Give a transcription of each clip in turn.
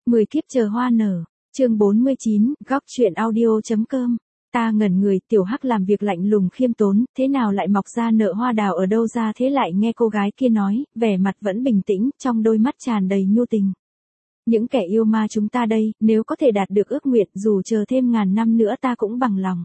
10 kiếp chờ hoa nở, chương 49, góc truyện audio.com. Ta ngẩn người, Tiểu Hắc làm việc lạnh lùng khiêm tốn, thế nào lại mọc ra nợ hoa đào ở đâu ra thế, lại nghe cô gái kia nói, vẻ mặt vẫn bình tĩnh, trong đôi mắt tràn đầy nhu tình. Những kẻ yêu ma chúng ta đây, nếu có thể đạt được ước nguyện, dù chờ thêm ngàn năm nữa ta cũng bằng lòng.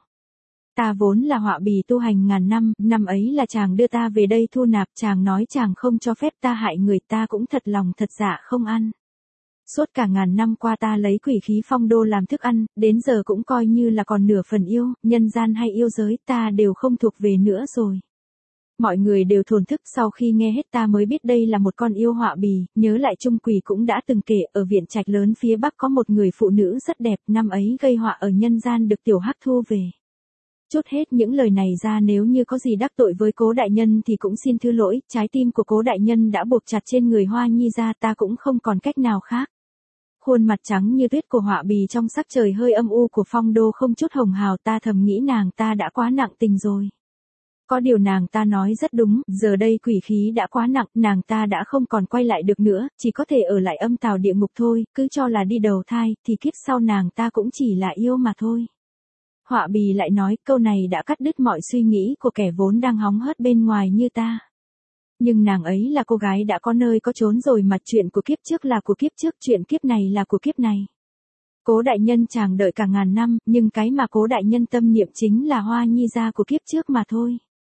Ta vốn là họa bì tu hành ngàn năm, năm ấy là chàng đưa ta về đây thu nạp, chàng nói chàng không cho phép ta hại người, ta cũng thật lòng thật dạ không ăn. Suốt cả ngàn năm qua ta lấy quỷ khí phong đô làm thức ăn, đến giờ cũng coi như là còn nửa phần yêu, nhân gian hay yêu giới ta đều không thuộc về nữa rồi. Mọi người đều thổn thức, sau khi nghe hết ta mới biết đây là một con yêu họa bì, nhớ lại Trung Quỷ cũng đã từng kể, ở viện trạch lớn phía bắc có một người phụ nữ rất đẹp, năm ấy gây họa ở nhân gian được Tiểu Hắc thu về. Chốt hết những lời này ra, nếu như có gì đắc tội với Cố đại nhân thì cũng xin thứ lỗi, trái tim của Cố đại nhân đã buộc chặt trên người Hoa Nhi ra, ta cũng không còn cách nào khác. Khuôn mặt trắng như tuyết của họa bì trong sắc trời hơi âm u của phong đô không chút hồng hào, ta thầm nghĩ nàng ta đã quá nặng tình rồi. Có điều nàng ta nói rất đúng, giờ đây quỷ khí đã quá nặng, nàng ta đã không còn quay lại được nữa, chỉ có thể ở lại âm tào địa ngục thôi, cứ cho là đi đầu thai, thì kiếp sau nàng ta cũng chỉ là yêu mà thôi. Họa bì lại nói, câu này đã cắt đứt mọi suy nghĩ của kẻ vốn đang hóng hớt bên ngoài như ta. Nhưng nàng ấy là cô gái đã có nơi có chốn rồi mà, chuyện của kiếp trước là của kiếp trước, chuyện kiếp này là của kiếp này. Cố đại nhân chàng đợi cả ngàn năm, nhưng cái mà Cố đại nhân tâm niệm chính là Hoa Nhi gia của kiếp trước mà thôi.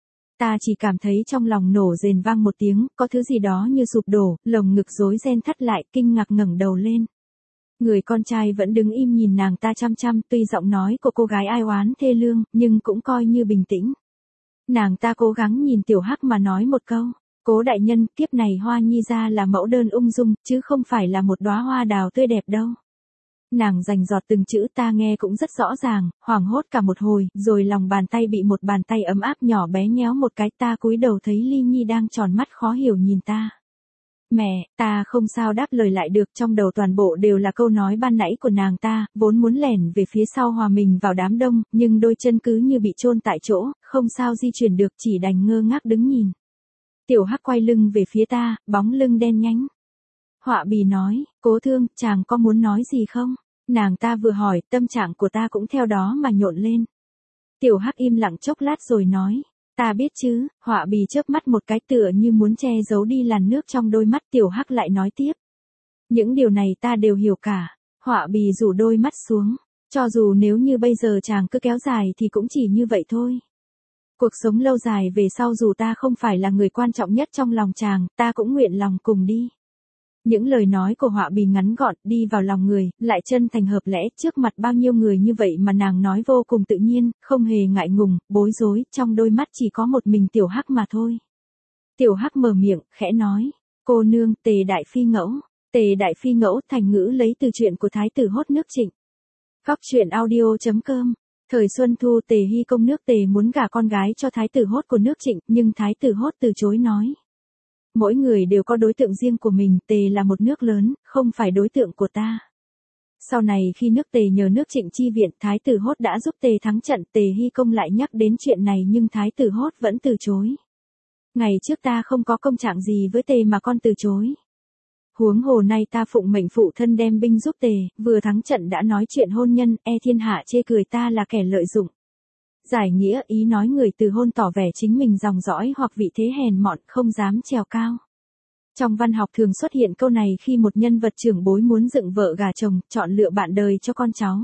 Ta chỉ cảm thấy trong lòng nổ rền vang một tiếng, có thứ gì đó như sụp đổ, lồng ngực rối ren thắt lại, kinh ngạc ngẩng đầu lên. Người con trai vẫn đứng im nhìn nàng ta chăm chăm, tuy giọng nói của cô gái ai oán thê lương, nhưng cũng coi như bình tĩnh. Nàng ta cố gắng nhìn Tiểu Hắc mà nói một câu, Cố đại nhân, kiếp này Hoa Nhi gia là mẫu đơn ung dung, chứ không phải là một đóa hoa đào tươi đẹp đâu. Nàng rành giọt từng chữ, ta nghe cũng rất rõ ràng, hoảng hốt cả một hồi, rồi lòng bàn tay bị một bàn tay ấm áp nhỏ bé nhéo một cái, ta cúi đầu thấy Ly Nhi đang tròn mắt khó hiểu nhìn ta. Mẹ, ta không sao đáp lời lại được, trong đầu toàn bộ đều là câu nói ban nãy của nàng ta, vốn muốn lẻn về phía sau hòa mình vào đám đông, nhưng đôi chân cứ như bị chôn tại chỗ, không sao di chuyển được, chỉ đành ngơ ngác đứng nhìn. Tiểu Hắc quay lưng về phía ta, bóng lưng đen nhánh. Họa bì nói, Cố thương, chàng có muốn nói gì không? Nàng ta vừa hỏi, tâm trạng của ta cũng theo đó mà nhộn lên. Tiểu Hắc im lặng chốc lát rồi nói, ta biết chứ. Họa bì chớp mắt một cái tựa như muốn che giấu đi làn nước trong đôi mắt. Tiểu Hắc lại nói tiếp, những điều này ta đều hiểu cả. Họa bì rủ đôi mắt xuống, cho dù nếu như bây giờ chàng cứ kéo dài thì cũng chỉ như vậy thôi. Cuộc sống lâu dài về sau, dù ta không phải là người quan trọng nhất trong lòng chàng, ta cũng nguyện lòng cùng đi. Những lời nói của họa bì ngắn gọn, đi vào lòng người, lại chân thành hợp lẽ, trước mặt bao nhiêu người như vậy mà nàng nói vô cùng tự nhiên, không hề ngại ngùng, bối rối, trong đôi mắt chỉ có một mình Tiểu Hắc mà thôi. Tiểu Hắc mở miệng, khẽ nói, cô nương, Tề đại phi ngẫu. Tề đại phi ngẫu, thành ngữ lấy từ chuyện của Thái tử Hốt nước Trịnh. Góc truyện audio.com. Thời Xuân Thu, Tề Hy công nước Tề muốn gả con gái cho Thái tử Hốt của nước Trịnh, nhưng Thái tử Hốt từ chối nói. Mỗi người đều có đối tượng riêng của mình, Tề là một nước lớn, không phải đối tượng của ta. Sau này khi nước Tề nhờ nước Trịnh chi viện, Thái tử Hốt đã giúp Tề thắng trận, Tề Hy công lại nhắc đến chuyện này nhưng Thái tử Hốt vẫn từ chối. Ngày trước ta không có công trạng gì với Tề mà con từ chối. Huống hồ nay ta phụng mệnh phụ thân đem binh giúp Tề, vừa thắng trận đã nói chuyện hôn nhân, e thiên hạ chê cười ta là kẻ lợi dụng. Giải nghĩa, ý nói người từ hôn tỏ vẻ chính mình dòng dõi hoặc vị thế hèn mọn, không dám trèo cao. Trong văn học thường xuất hiện câu này khi một nhân vật trưởng bối muốn dựng vợ gả chồng, chọn lựa bạn đời cho con cháu.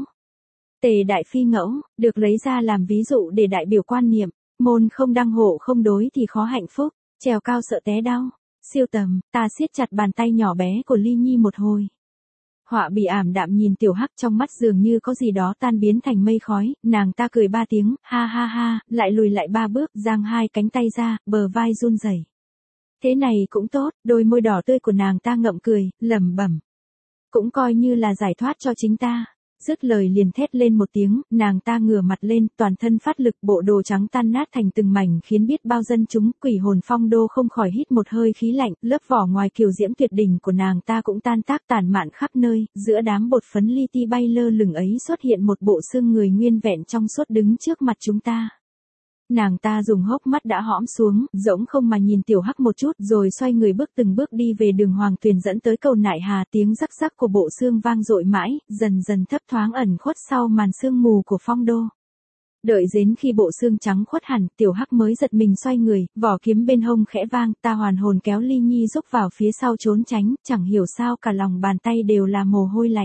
Tề đại phi ngẫu, được lấy ra làm ví dụ để đại biểu quan niệm, môn không đăng hộ không đối thì khó hạnh phúc, trèo cao sợ té đau. Siêu tầm, ta siết chặt bàn tay nhỏ bé của Ly Nhi một hồi. Họa bì ảm đạm nhìn Tiểu Hắc, trong mắt dường như có gì đó tan biến thành mây khói, nàng ta cười 3 tiếng, ha ha ha, lại lùi lại 3 bước, giang 2 cánh tay ra, bờ vai run rẩy. Thế này cũng tốt, đôi môi đỏ tươi của nàng ta ngậm cười, lẩm bẩm. Cũng coi như là giải thoát cho chính ta. Dứt lời liền thét lên một tiếng, nàng ta ngửa mặt lên, toàn thân phát lực, bộ đồ trắng tan nát thành từng mảnh khiến biết bao dân chúng, quỷ hồn phong đô không khỏi hít một hơi khí lạnh, lớp vỏ ngoài kiều diễm tuyệt đỉnh của nàng ta cũng tan tác tản mạn khắp nơi, giữa đám bột phấn li ti bay lơ lửng ấy xuất hiện một bộ xương người nguyên vẹn trong suốt đứng trước mặt chúng ta. Nàng ta dùng hốc mắt đã hõm xuống, rỗng không mà nhìn Tiểu Hắc một chút, rồi xoay người bước từng bước đi về đường Hoàng Tuyền dẫn tới cầu Nại Hà. Tiếng rắc rắc của bộ xương vang dội mãi, dần dần thấp thoáng ẩn khuất sau màn sương mù của phong đô. Đợi đến khi bộ xương trắng khuất hẳn, Tiểu Hắc mới giật mình xoay người, vỏ kiếm bên hông khẽ vang, ta hoàn hồn kéo Ly Nhi rúc vào phía sau trốn tránh, chẳng hiểu sao cả lòng bàn tay đều là mồ hôi lạnh.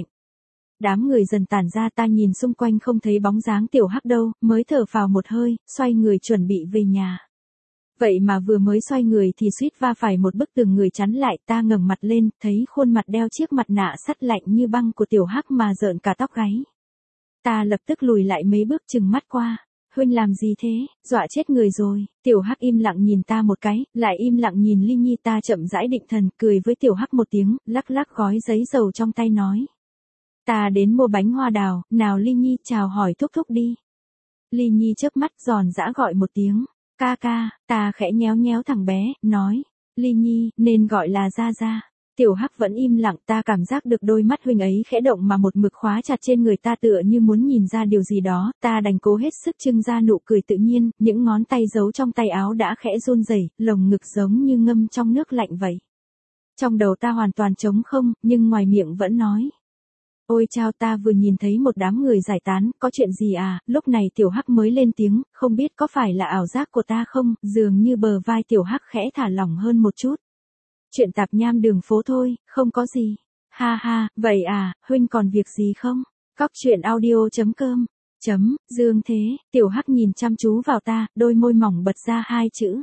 Đám người dần tản ra, ta nhìn xung quanh không thấy bóng dáng Tiểu Hắc đâu, mới thở phào một hơi, xoay người chuẩn bị về nhà. Vậy mà vừa mới xoay người thì suýt va phải một bức tường người chắn lại, ta ngẩng mặt lên, thấy khuôn mặt đeo chiếc mặt nạ sắt lạnh như băng của Tiểu Hắc mà rợn cả tóc gáy. Ta lập tức lùi lại mấy bước trừng mắt qua. Huynh làm gì thế, dọa chết người rồi. Tiểu Hắc im lặng nhìn ta một cái, lại im lặng nhìn Ly Nhi. Ta chậm rãi định thần, cười với Tiểu Hắc một tiếng, lắc lắc gói giấy dầu trong tay nói. Ta đến mua bánh hoa đào, nào Ly Nhi chào hỏi thúc thúc đi. Ly Nhi chớp mắt giòn giã gọi một tiếng, ca ca, ta khẽ nhéo nhéo thằng bé, nói, Ly Nhi, nên gọi là Gia Gia. Tiểu Hắc vẫn im lặng, ta cảm giác được đôi mắt huynh ấy khẽ động mà một mực khóa chặt trên người ta tựa như muốn nhìn ra điều gì đó, ta đành cố hết sức trưng ra nụ cười tự nhiên, những ngón tay giấu trong tay áo đã khẽ run rẩy, lồng ngực giống như ngâm trong nước lạnh vậy. Trong đầu ta hoàn toàn trống không, nhưng ngoài miệng vẫn nói. Ôi chao, ta vừa nhìn thấy một đám người giải tán, có chuyện gì à? Lúc này Tiểu Hắc mới lên tiếng, không biết có phải là ảo giác của ta không, dường như bờ vai Tiểu Hắc khẽ thả lỏng hơn một chút. Chuyện tạp nham đường phố thôi, không có gì. Ha ha, vậy à, huynh còn việc gì không? Cóc truyện audio.com. Dương thế, Tiểu Hắc nhìn chăm chú vào ta, đôi môi mỏng bật ra hai chữ.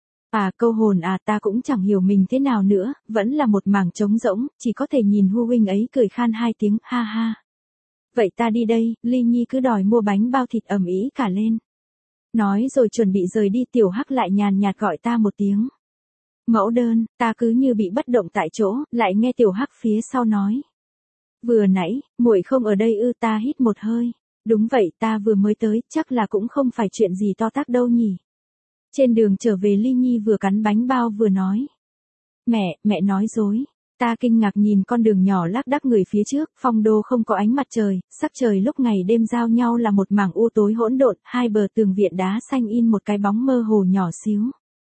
À, câu hồn à, ta cũng chẳng hiểu mình thế nào nữa, vẫn là một mảng trống rỗng, chỉ có thể nhìn Hu huynh ấy cười khan hai tiếng, ha ha. Vậy ta đi đây, Ly Nhi cứ đòi mua bánh bao thịt ầm ĩ cả lên. Nói rồi chuẩn bị rời đi, Tiểu Hắc lại nhàn nhạt gọi ta một tiếng. Mẫu đơn, ta cứ như bị bất động tại chỗ, lại nghe Tiểu Hắc phía sau nói. Vừa nãy, muội không ở đây ư? Ta hít một hơi. Đúng vậy, ta vừa mới tới, chắc là cũng không phải chuyện gì to tát đâu nhỉ. Trên đường trở về Ly Nhi vừa cắn bánh bao vừa nói. Mẹ nói dối. Ta kinh ngạc nhìn con đường nhỏ lác đác người phía trước, phong đô không có ánh mặt trời, sắc trời lúc ngày đêm giao nhau là một mảng u tối hỗn độn, hai bờ tường viện đá xanh in một cái bóng mơ hồ nhỏ xíu.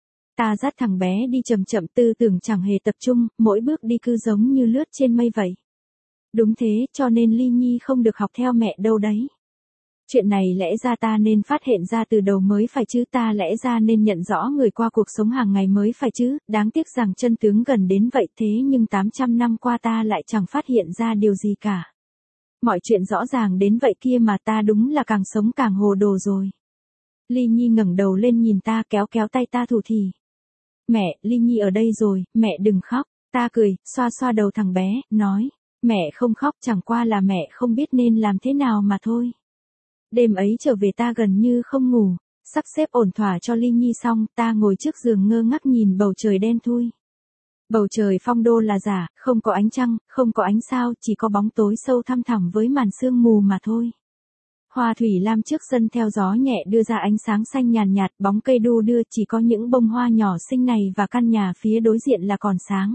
Ta dắt thằng bé đi chậm chậm, tư tưởng chẳng hề tập trung, mỗi bước đi cứ giống như lướt trên mây vậy. Đúng thế, cho nên Ly Nhi không được học theo mẹ đâu đấy. Chuyện này lẽ ra ta nên phát hiện ra từ đầu mới phải chứ, ta lẽ ra nên nhận rõ người qua cuộc sống hàng ngày mới phải chứ, đáng tiếc rằng chân tướng gần đến vậy thế nhưng 800 năm qua ta lại chẳng phát hiện ra điều gì cả. Mọi chuyện rõ ràng đến vậy kia mà ta đúng là càng sống càng hồ đồ rồi. Ly Nhi ngẩng đầu lên nhìn ta, kéo kéo tay ta thủ thỉ. Mẹ, Ly Nhi ở đây rồi, mẹ đừng khóc. Ta cười, xoa xoa đầu thằng bé, nói. Mẹ không khóc, chẳng qua là mẹ không biết nên làm thế nào mà thôi. Đêm ấy trở về ta gần như không ngủ, sắp xếp ổn thỏa cho Ly Nhi xong, ta ngồi trước giường ngơ ngác nhìn bầu trời đen thui. Bầu trời phong đô là giả, không có ánh trăng, không có ánh sao, chỉ có bóng tối sâu thăm thẳm với màn sương mù mà thôi. Hoa thủy lam trước sân theo gió nhẹ đưa ra ánh sáng xanh nhàn nhạt, bóng cây đu đưa, chỉ có những bông hoa nhỏ xinh này và căn nhà phía đối diện là còn sáng.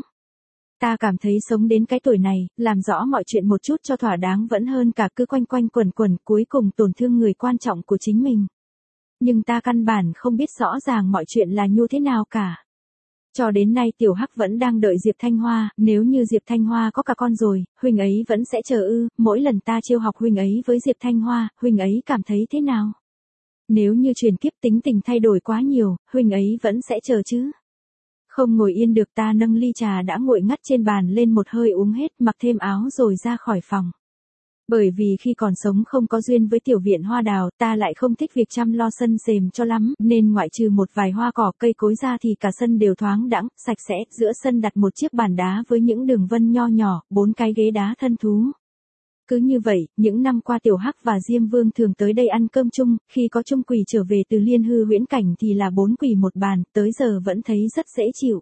Ta cảm thấy sống đến cái tuổi này, làm rõ mọi chuyện một chút cho thỏa đáng vẫn hơn cả cứ quanh quanh quẩn quẩn cuối cùng tổn thương người quan trọng của chính mình. Nhưng ta căn bản không biết rõ ràng mọi chuyện là như thế nào cả. Cho đến nay Tiểu Hắc vẫn đang đợi Diệp Thanh Hoa, nếu như Diệp Thanh Hoa có cả con rồi, huynh ấy vẫn sẽ chờ ư? Mỗi lần ta trêu học huynh ấy với Diệp Thanh Hoa, huynh ấy cảm thấy thế nào? Nếu như truyền kiếp tính tình thay đổi quá nhiều, huynh ấy vẫn sẽ chờ chứ? Không ngồi yên được, ta nâng ly trà đã nguội ngắt trên bàn lên một hơi uống hết, mặc thêm áo rồi ra khỏi phòng. Bởi vì khi còn sống không có duyên với tiểu viện hoa đào, ta lại không thích việc chăm lo sân xềm cho lắm, nên ngoại trừ một vài hoa cỏ cây cối ra thì cả sân đều thoáng đãng, sạch sẽ, giữa sân đặt một chiếc bàn đá với những đường vân nho nhỏ, 4 cái ghế đá thân thú. Cứ như vậy, những năm qua Tiểu Hắc và Diêm Vương thường tới đây ăn cơm chung, khi có chung quỷ trở về từ Liên Hư Huyễn Cảnh thì là 4 quỷ một bàn, tới giờ vẫn thấy rất dễ chịu.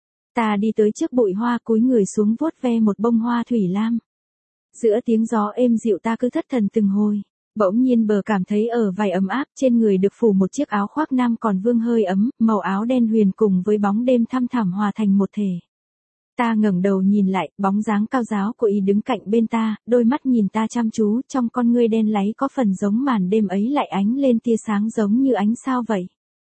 Ta đi tới trước bụi hoa, cúi người xuống vuốt ve một bông hoa thủy lam. Giữa tiếng gió êm dịu ta cứ thất thần từng hồi. Bỗng nhiên bờ cảm thấy ở vai ấm áp, trên người được phủ một chiếc áo khoác nam còn vương hơi ấm, màu áo đen huyền cùng với bóng đêm thăm thẳm hòa thành một thể. Ta ngẩng đầu nhìn lại, bóng dáng cao ráo của y đứng cạnh bên ta, đôi mắt nhìn ta chăm chú, trong con ngươi đen láy có phần giống màn đêm ấy lại ánh lên tia sáng giống như ánh sao vậy.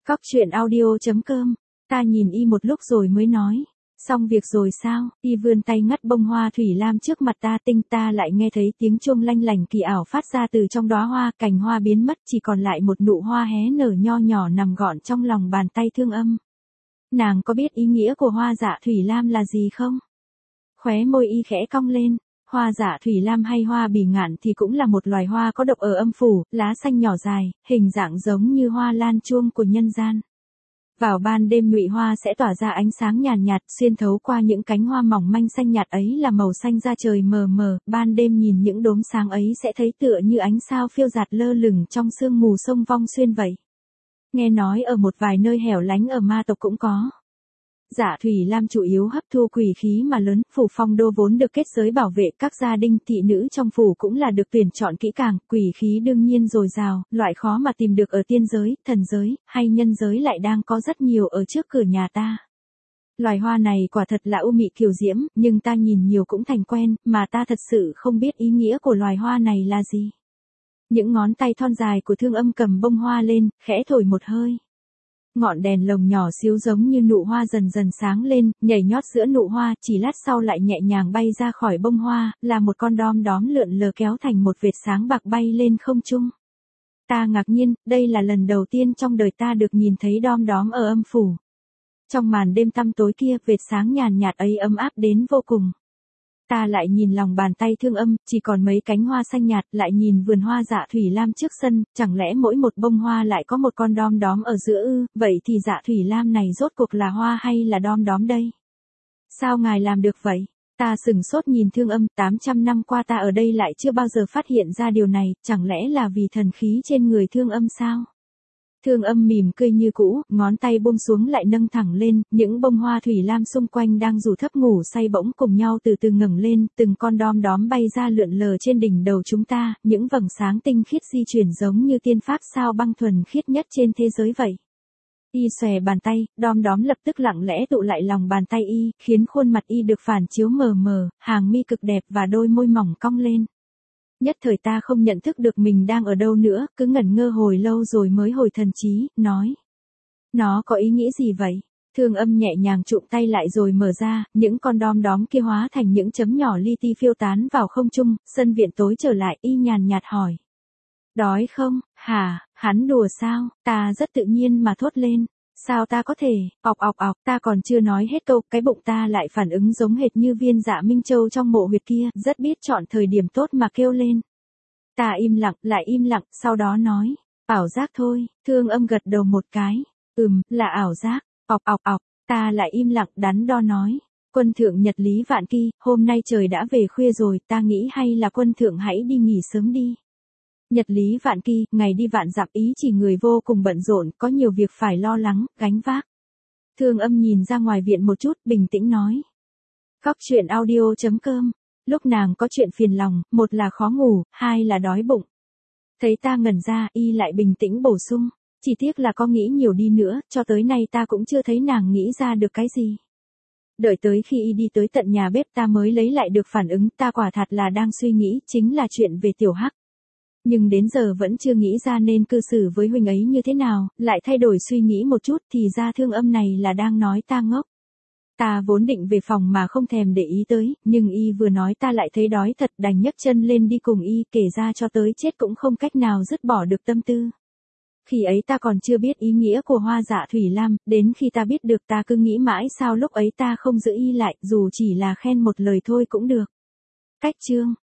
Góc chuyện audio.com. Ta nhìn y một lúc rồi mới nói. Xong việc rồi sao? Y vươn tay ngắt bông hoa thủy lam trước mặt ta, ta lại nghe thấy tiếng chuông lanh lành kỳ ảo phát ra từ trong đóa hoa, cành hoa biến mất chỉ còn lại một nụ hoa hé nở nho nhỏ nằm gọn trong lòng bàn tay Thương Âm. Nàng có biết ý nghĩa của hoa dạ thủy lam là gì không? Khóe môi y khẽ cong lên. Hoa dạ thủy lam hay hoa bỉ ngạn thì cũng là một loài hoa có độc ở âm phủ, lá xanh nhỏ dài, hình dạng giống như hoa lan chuông của nhân gian. Vào ban đêm nhụy hoa sẽ tỏa ra ánh sáng nhàn nhạt, xuyên thấu qua những cánh hoa mỏng manh xanh nhạt ấy là màu xanh da trời mờ mờ, ban đêm nhìn những đốm sáng ấy sẽ thấy tựa như ánh sao phiêu dạt lơ lửng trong sương mù sông Vong Xuyên vậy. Nghe nói ở một vài nơi hẻo lánh ở ma tộc cũng có. Dạ thủy lam chủ yếu hấp thu quỷ khí mà lớn, phủ Phong Đô vốn được kết giới bảo vệ, các gia đình thị nữ trong phủ cũng là được tuyển chọn kỹ càng, quỷ khí đương nhiên dồi dào, loại khó mà tìm được ở tiên giới, thần giới, hay nhân giới lại đang có rất nhiều ở trước cửa nhà ta. Loài hoa này quả thật là u mị kiều diễm, nhưng ta nhìn nhiều cũng thành quen, mà ta thật sự không biết ý nghĩa của loài hoa này là gì. Những ngón tay thon dài của Thương Âm cầm bông hoa lên, khẽ thổi một hơi. Ngọn đèn lồng nhỏ xíu giống như nụ hoa dần dần sáng lên, nhảy nhót giữa nụ hoa, chỉ lát sau lại nhẹ nhàng bay ra khỏi bông hoa, là một con đom đóm lượn lờ kéo thành một vệt sáng bạc bay lên không trung. Ta ngạc nhiên, đây là lần đầu tiên trong đời ta được nhìn thấy đom đóm ở âm phủ. Trong màn đêm tăm tối kia, vệt sáng nhàn nhạt ấy ấm áp đến vô cùng. Ta lại nhìn lòng bàn tay Thương Âm, chỉ còn mấy cánh hoa xanh nhạt, lại nhìn vườn hoa dạ thủy lam trước sân, chẳng lẽ mỗi một bông hoa lại có một con đom đóm ở giữa ư? Vậy thì dạ thủy lam này rốt cuộc là hoa hay là đom đóm đây? Sao ngài làm được vậy? Ta sửng sốt nhìn Thương Âm, 800 năm qua ta ở đây lại chưa bao giờ phát hiện ra điều này, chẳng lẽ là vì thần khí trên người Thương Âm sao? Thương Âm mỉm cười như cũ, ngón tay buông xuống lại nâng thẳng lên, những bông hoa thủy lam xung quanh đang rủ thấp ngủ say bỗng cùng nhau từ từ ngẩng lên, từng con đom đóm bay ra lượn lờ trên đỉnh đầu chúng ta, những vầng sáng tinh khiết di chuyển giống như tiên pháp sao băng thuần khiết nhất trên thế giới vậy. Y xòe bàn tay, đom đóm lập tức lặng lẽ tụ lại lòng bàn tay y, khiến khuôn mặt y được phản chiếu mờ mờ, hàng mi cực đẹp và đôi môi mỏng cong lên. Nhất thời ta không nhận thức được mình đang ở đâu nữa, cứ ngẩn ngơ hồi lâu rồi mới hồi thần trí, nói. Nó có ý nghĩa gì vậy? Thương Âm nhẹ nhàng chụm tay lại rồi mở ra, những con đom đóm kia hóa thành những chấm nhỏ li ti phiêu tán vào không trung, sân viện tối trở lại, y nhàn nhạt hỏi. Đói không? Hả, hắn đùa sao? Ta rất tự nhiên mà thốt lên. Sao ta có thể, ọc, ta còn chưa nói hết câu, cái bụng ta lại phản ứng giống hệt như viên Dạ Minh Châu trong mộ huyệt kia, rất biết chọn thời điểm tốt mà kêu lên. Ta im lặng, lại im lặng, sau đó nói, ảo giác thôi. Thương Âm gật đầu một cái, là ảo giác, ọc, ta lại im lặng đắn đo nói. Quân thượng Nhật Lý Vạn Kỳ, hôm nay trời đã về khuya rồi, ta nghĩ hay là quân thượng hãy đi nghỉ sớm đi. Nhật Lý Vạn Kỳ, ngày đi vạn dặm ý chỉ người vô cùng bận rộn, có nhiều việc phải lo lắng, gánh vác. Thương Âm nhìn ra ngoài viện một chút, bình tĩnh nói. Góc chuyện audio.com. Lúc nàng có chuyện phiền lòng, một là khó ngủ, hai là đói bụng. Thấy ta ngẩn ra, y lại bình tĩnh bổ sung. Chỉ tiếc là có nghĩ nhiều đi nữa, cho tới nay ta cũng chưa thấy nàng nghĩ ra được cái gì. Đợi tới khi y đi tới tận nhà bếp ta mới lấy lại được phản ứng, ta quả thật là đang suy nghĩ, chính là chuyện về Tiểu Hắc. Nhưng đến giờ vẫn chưa nghĩ ra nên cư xử với huynh ấy như thế nào, lại thay đổi suy nghĩ một chút thì ra Thương Âm này là đang nói ta ngốc. Ta vốn định về phòng mà không thèm để ý tới, nhưng y vừa nói ta lại thấy đói thật đành nhấc chân lên đi cùng y, kể ra cho tới chết cũng không cách nào dứt bỏ được tâm tư. Khi ấy ta còn chưa biết ý nghĩa của hoa dạ thủy lam, đến khi ta biết được ta cứ nghĩ mãi sao lúc ấy ta không giữ y lại, dù chỉ là khen một lời thôi cũng được. Cách chương